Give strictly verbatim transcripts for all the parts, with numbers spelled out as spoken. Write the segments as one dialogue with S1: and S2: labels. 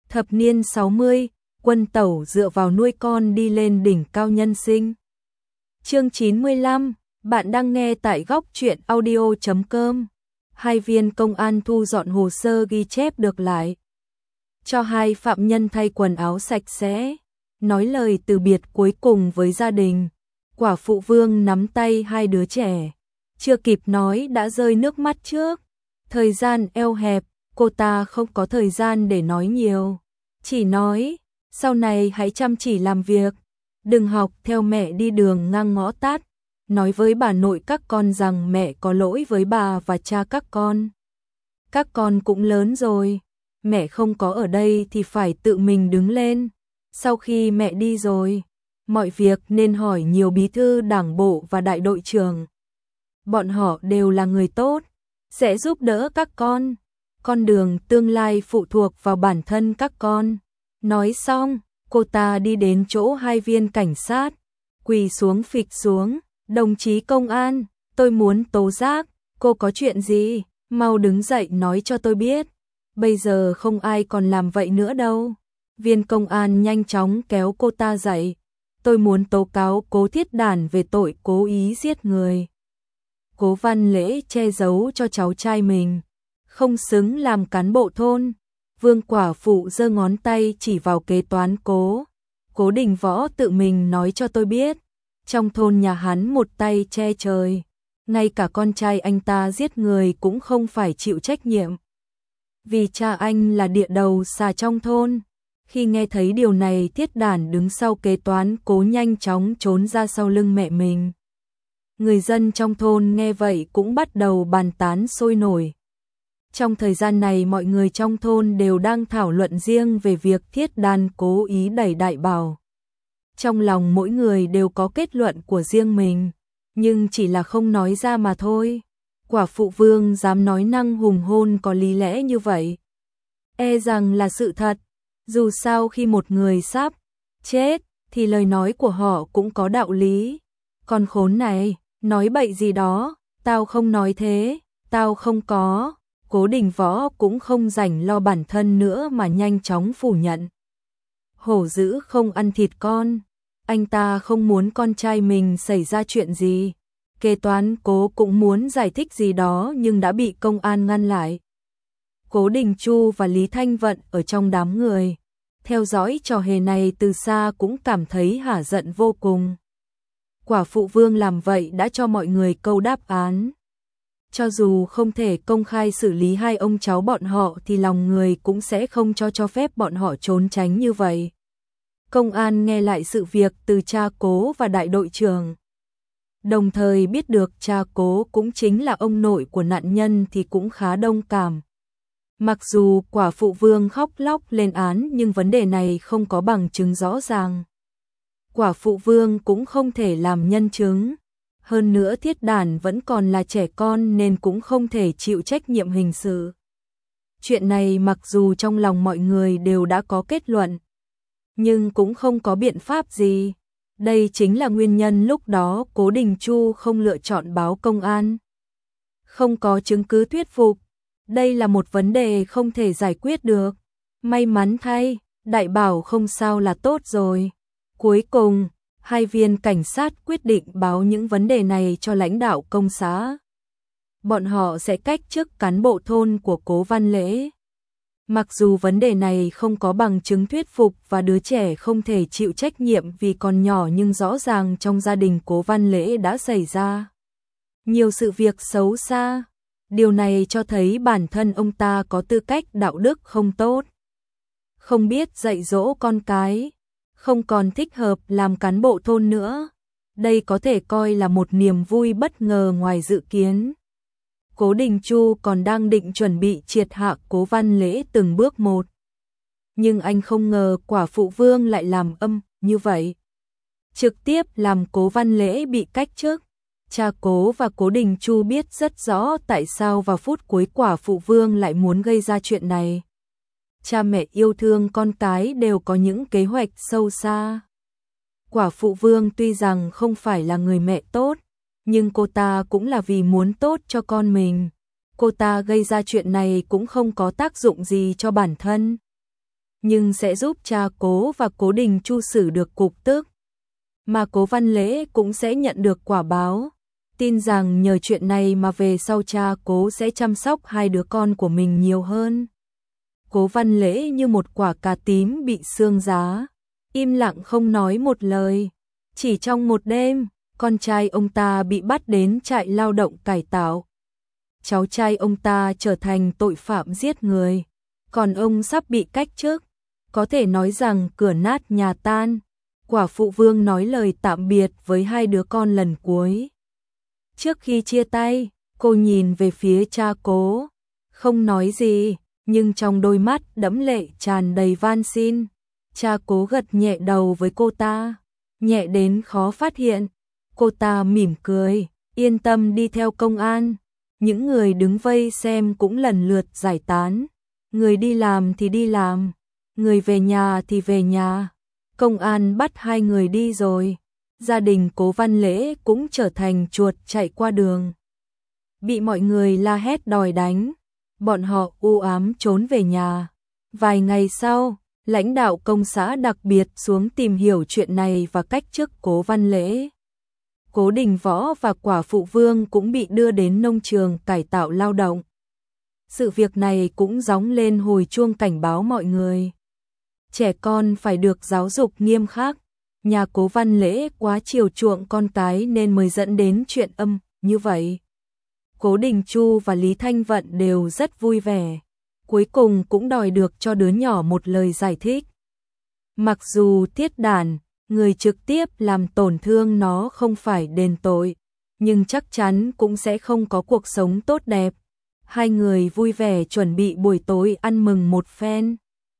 S1: Thập niên sáu mươi, Quân Tẩu dựa vào nuôi con đi lên đỉnh cao nhân sinh. Chương chín mươi lăm, bạn đang nghe tại góc truyện audio chấm com. Hai viên công an thu dọn hồ sơ ghi chép được lại. Cho hai phạm nhân thay quần áo sạch sẽ, nói lời từ biệt cuối cùng với gia đình. Quả phụ Vương nắm tay hai đứa trẻ, chưa kịp nói đã rơi nước mắt trước. Thời gian eo hẹp, cô ta không có thời gian để nói nhiều. Chỉ nói, sau này hãy chăm chỉ làm việc, đừng học theo mẹ đi đường ngang ngõ tắt. Nói với bà nội các con rằng mẹ có lỗi với bà và cha các con. Các con cũng lớn rồi, mẹ không có ở đây thì phải tự mình đứng lên. Sau khi mẹ đi rồi, mọi việc nên hỏi nhiều bí thư đảng bộ và đại đội trưởng. Bọn họ đều là người tốt, sẽ giúp đỡ các con. Con đường tương lai phụ thuộc vào bản thân các con. Nói xong, cô ta đi đến chỗ hai viên cảnh sát, quỳ xuống phịch xuống. Đồng chí công an, tôi muốn tố giác, cô có chuyện gì, mau đứng dậy nói cho tôi biết. Bây giờ không ai còn làm vậy nữa đâu. Viên công an nhanh chóng kéo cô ta dậy. Tôi muốn tố cáo Cố Thiết Đản về tội cố ý giết người. Cố Văn Lễ che giấu cho cháu trai mình, không xứng làm cán bộ thôn. Vương quả phụ giơ ngón tay chỉ vào kế toán Cố. Cố Đình Võ tự mình nói cho tôi biết. Trong thôn nhà hắn một tay che trời, ngay cả con trai anh ta giết người cũng không phải chịu trách nhiệm. Vì cha anh là địa đầu xà trong thôn. Khi nghe thấy điều này, Thiết Đản đứng sau kế toán Cố nhanh chóng trốn ra sau lưng mẹ mình. Người dân trong thôn nghe vậy cũng bắt đầu bàn tán sôi nổi. Trong thời gian này mọi người trong thôn đều đang thảo luận riêng về việc Thiết Đản cố ý đẩy Đại Bảo. Trong lòng mỗi người đều có kết luận của riêng mình, nhưng chỉ là không nói ra mà thôi. Quả phụ Vương dám nói năng hùng hôn có lý lẽ như vậy, e rằng là sự thật. Dù sao khi một người sắp chết thì lời nói của họ cũng có đạo lý. Con khốn này, nói bậy gì đó, tao không nói thế, tao không có. Cố Đình Võ cũng không rảnh lo bản thân nữa mà nhanh chóng phủ nhận. Hổ dữ không ăn thịt con. Anh ta không muốn con trai mình xảy ra chuyện gì. Kế toán Cố cũng muốn giải thích gì đó nhưng đã bị công an ngăn lại. Cố Đình Chu và Lý Thanh Vận ở trong đám người, theo dõi trò hề này từ xa cũng cảm thấy hả giận vô cùng. Quả phụ Vương làm vậy đã cho mọi người câu đáp án. Cho dù không thể công khai xử lý hai ông cháu bọn họ thì lòng người cũng sẽ không cho cho phép bọn họ trốn tránh như vậy. Công an nghe lại sự việc từ cha Cố và đại đội trưởng, đồng thời biết được cha Cố cũng chính là ông nội của nạn nhân thì cũng khá đồng cảm. Mặc dù quả phụ Vương khóc lóc lên án nhưng vấn đề này không có bằng chứng rõ ràng. Quả phụ Vương cũng không thể làm nhân chứng. Hơn nữa Thiết Đản vẫn còn là trẻ con nên cũng không thể chịu trách nhiệm hình sự. Chuyện này mặc dù trong lòng mọi người đều đã có kết luận, nhưng cũng không có biện pháp gì. Đây chính là nguyên nhân lúc đó Cố Đình Chu không lựa chọn báo công an. Không có chứng cứ thuyết phục. Đây là một vấn đề không thể giải quyết được. May mắn thay, Đại Bảo không sao là tốt rồi. Cuối cùng, hai viên cảnh sát quyết định báo những vấn đề này cho lãnh đạo công xã. Bọn họ sẽ cách chức cán bộ thôn của Cố Văn Lễ. Mặc dù vấn đề này không có bằng chứng thuyết phục và đứa trẻ không thể chịu trách nhiệm vì còn nhỏ nhưng rõ ràng trong gia đình Cố Văn Lễ đã xảy ra nhiều sự việc xấu xa. Điều này cho thấy bản thân ông ta có tư cách đạo đức không tốt, không biết dạy dỗ con cái, không còn thích hợp làm cán bộ thôn nữa. Đây có thể coi là một niềm vui bất ngờ ngoài dự kiến. Cố Đình Chu còn đang định chuẩn bị triệt hạ Cố Văn Lễ từng bước một. Nhưng anh không ngờ quả phụ Vương lại làm âm như vậy. Trực tiếp làm Cố Văn Lễ bị cách chức. Cha Cố và Cố Đình Chu biết rất rõ tại sao vào phút cuối quả phụ Vương lại muốn gây ra chuyện này. Cha mẹ yêu thương con cái đều có những kế hoạch sâu xa. Quả phụ Vương tuy rằng không phải là người mẹ tốt, nhưng cô ta cũng là vì muốn tốt cho con mình. Cô ta gây ra chuyện này cũng không có tác dụng gì cho bản thân. nhưng sẽ giúp cha Cố và Cố Đình Chu xử được cục tức. Mà Cố Văn Lễ cũng sẽ nhận được quả báo. Tin rằng nhờ chuyện này mà về sau cha Cố sẽ chăm sóc hai đứa con của mình nhiều hơn. Cố Văn Lễ như một quả cà tím bị sương giá, im lặng không nói một lời. Chỉ trong một đêm, con trai ông ta bị bắt đến trại lao động cải tạo. Cháu trai ông ta trở thành tội phạm giết người, còn ông sắp bị cách chức. Có thể nói rằng cửa nát nhà tan. Quả phụ Vương nói lời tạm biệt với hai đứa con lần cuối. Trước khi chia tay, cô nhìn về phía cha Cố, không nói gì, nhưng trong đôi mắt đẫm lệ tràn đầy van xin. Cha Cố gật nhẹ đầu với cô ta, nhẹ đến khó phát hiện. Cô ta mỉm cười, yên tâm đi theo công an. Những người đứng vây xem cũng lần lượt giải tán. Người đi làm thì đi làm, người về nhà thì về nhà. Công an bắt hai người đi rồi. Gia đình Cố Văn Lễ cũng trở thành chuột chạy qua đường. Bị mọi người la hét đòi đánh, bọn họ u ám trốn về nhà. Vài ngày sau, lãnh đạo công xã đặc biệt xuống tìm hiểu chuyện này và cách chức Cố Văn Lễ. Cố Đình Võ và quả phụ Vương cũng bị đưa đến nông trường cải tạo lao động. Sự việc này cũng gióng lên hồi chuông cảnh báo mọi người. Trẻ con phải được giáo dục nghiêm khắc. Nhà Cố Văn Lễ quá chiều chuộng con cái nên mới dẫn đến chuyện âm như vậy. Cố Đình Chu và Lý Thanh Vận đều rất vui vẻ. Cuối cùng cũng đòi được cho đứa nhỏ một lời giải thích. Mặc dù Tiết Đản, người trực tiếp làm tổn thương nó không phải đền tội, nhưng chắc chắn cũng sẽ không có cuộc sống tốt đẹp. Hai người vui vẻ chuẩn bị buổi tối ăn mừng một phen.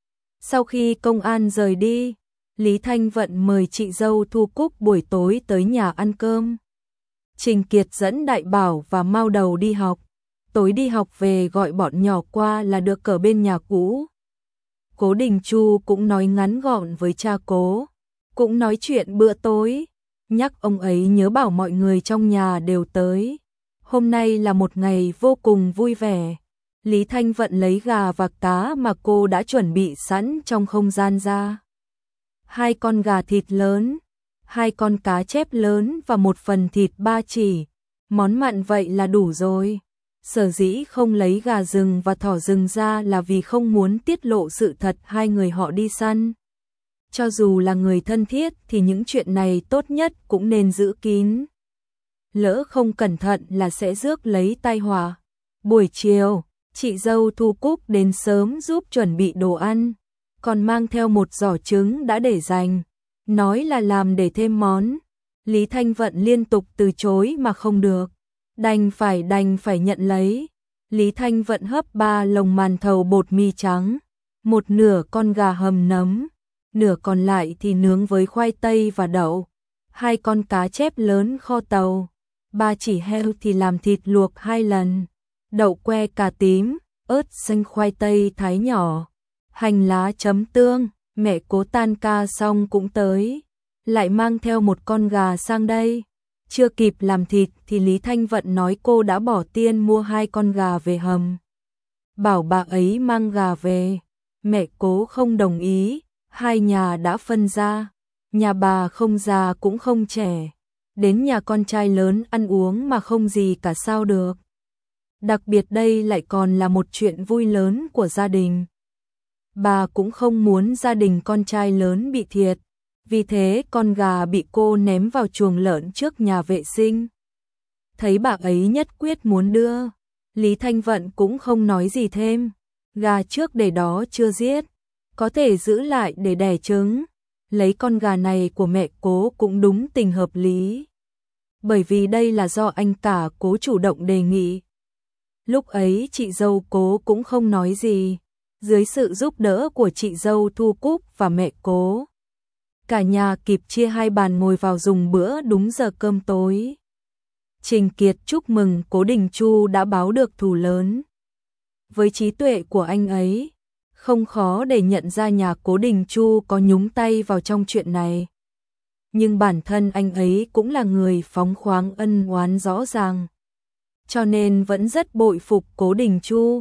S1: Sau khi công an rời đi, Lý Thanh Vận mời chị dâu Thu Cúc buổi tối tới nhà ăn cơm. Trình Kiệt dẫn Đại Bảo và Mao Đầu đi học. Tối đi học về gọi bọn nhỏ qua là được ở bên nhà cũ. Cố Đình Chu cũng nói ngắn gọn với cha Cố, cũng nói chuyện bữa tối, nhắc ông ấy nhớ bảo mọi người trong nhà đều tới. Hôm nay là một ngày vô cùng vui vẻ. Lý Thanh Vận lấy gà và cá mà cô đã chuẩn bị sẵn trong không gian ra. Hai con gà thịt lớn, hai con cá chép lớn và một phần thịt ba chỉ. Món mặn vậy là đủ rồi. Sở dĩ không lấy gà rừng và thỏ rừng ra là vì không muốn tiết lộ sự thật hai người họ đi săn. Cho dù là người thân thiết thì những chuyện này tốt nhất cũng nên giữ kín. Lỡ không cẩn thận là sẽ rước lấy tai họa. Buổi chiều, chị dâu Thu Cúc đến sớm giúp chuẩn bị đồ ăn, còn mang theo một giỏ trứng đã để dành, nói là làm để thêm món. Lý Thanh Vận liên tục từ chối mà không được, đành phải đành phải nhận lấy. Lý Thanh Vận hấp ba lồng màn thầu bột mì trắng, một nửa con gà hầm nấm, nửa còn lại thì nướng với khoai tây và đậu, hai con cá chép lớn kho tàu, ba chỉ heo thì làm thịt luộc hai lần, đậu que cà tím, ớt xanh khoai tây thái nhỏ, hành lá chấm tương. Mẹ Cố tan ca xong cũng tới, lại mang theo một con gà sang đây. Chưa kịp làm thịt thì Lý Thanh Vận nói cô đã bỏ tiền mua hai con gà về hầm. Bảo bà ấy mang gà về. Mẹ Cố không đồng ý, hai nhà đã phân ra. Nhà bà không già cũng không trẻ. Đến nhà con trai lớn ăn uống mà không gì cả sao được. Đặc biệt đây lại còn là một chuyện vui lớn của gia đình. Bà cũng không muốn gia đình con trai lớn bị thiệt. Vì thế con gà bị cô ném vào chuồng lợn trước nhà vệ sinh. Thấy bà ấy nhất quyết muốn đưa, Lý Thanh Vận cũng không nói gì thêm. Gà trước để đó chưa giết, có thể giữ lại để đẻ trứng. Lấy con gà này của mẹ Cố cũng đúng tình hợp lý. Bởi vì đây là do anh cả Cố chủ động đề nghị. Lúc ấy chị dâu Cố cũng không nói gì. Dưới sự giúp đỡ của chị dâu Thu Cúc và mẹ Cố, cả nhà kịp chia hai bàn ngồi vào dùng bữa đúng giờ cơm tối. Trình Kiệt chúc mừng Cố Đình Chu đã báo được thù lớn. Với trí tuệ của anh ấy, không khó để nhận ra nhà Cố Đình Chu có nhúng tay vào trong chuyện này. Nhưng bản thân anh ấy cũng là người phóng khoáng ân oán rõ ràng, cho nên vẫn rất bội phục Cố Đình Chu.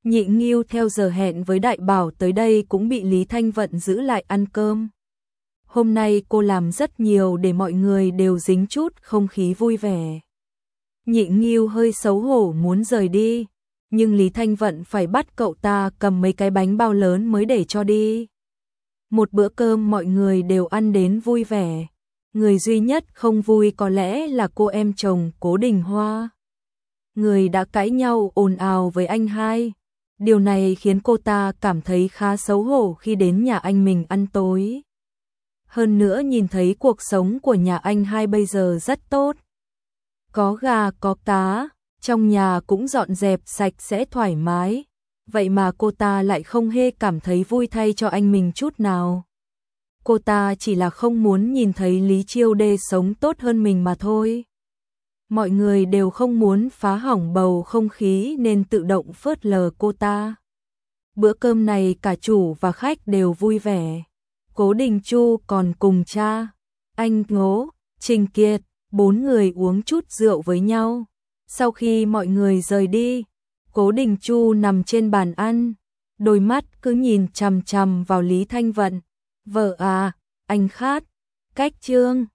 S1: Nhị Nghiêu theo giờ hẹn với Đại Bảo tới đây cũng bị Lý Thanh Vận giữ lại ăn cơm. Hôm nay cô làm rất nhiều để mọi người đều dính chút không khí vui vẻ. Nhị Nghiêu hơi xấu hổ muốn rời đi, nhưng Lý Thanh Vận phải bắt cậu ta cầm mấy cái bánh bao lớn mới để cho đi. Một bữa cơm mọi người đều ăn đến vui vẻ. Người duy nhất không vui có lẽ là cô em chồng Cố Đình Hoa. Người đã cãi nhau ồn ào với anh hai. Điều này khiến cô ta cảm thấy khá xấu hổ khi đến nhà anh mình ăn tối. Hơn nữa nhìn thấy cuộc sống của nhà anh hai bây giờ rất tốt. Có gà có cá, trong nhà cũng dọn dẹp sạch sẽ thoải mái. Vậy mà cô ta lại không hề cảm thấy vui thay cho anh mình chút nào. Cô ta chỉ là không muốn nhìn thấy Lý Chiêu Đê sống tốt hơn mình mà thôi. Mọi người đều không muốn phá hỏng bầu không khí nên tự động phớt lờ cô ta. Bữa cơm này cả chủ và khách đều vui vẻ. Cố Đình Chu còn cùng cha, anh Ngố, Trình Kiệt, bốn người uống chút rượu với nhau. Sau khi mọi người rời đi, Cố Đình Chu nằm trên bàn ăn, đôi mắt cứ nhìn chằm chằm vào Lý Thanh Vận. Vợ à, anh khát, cách trương.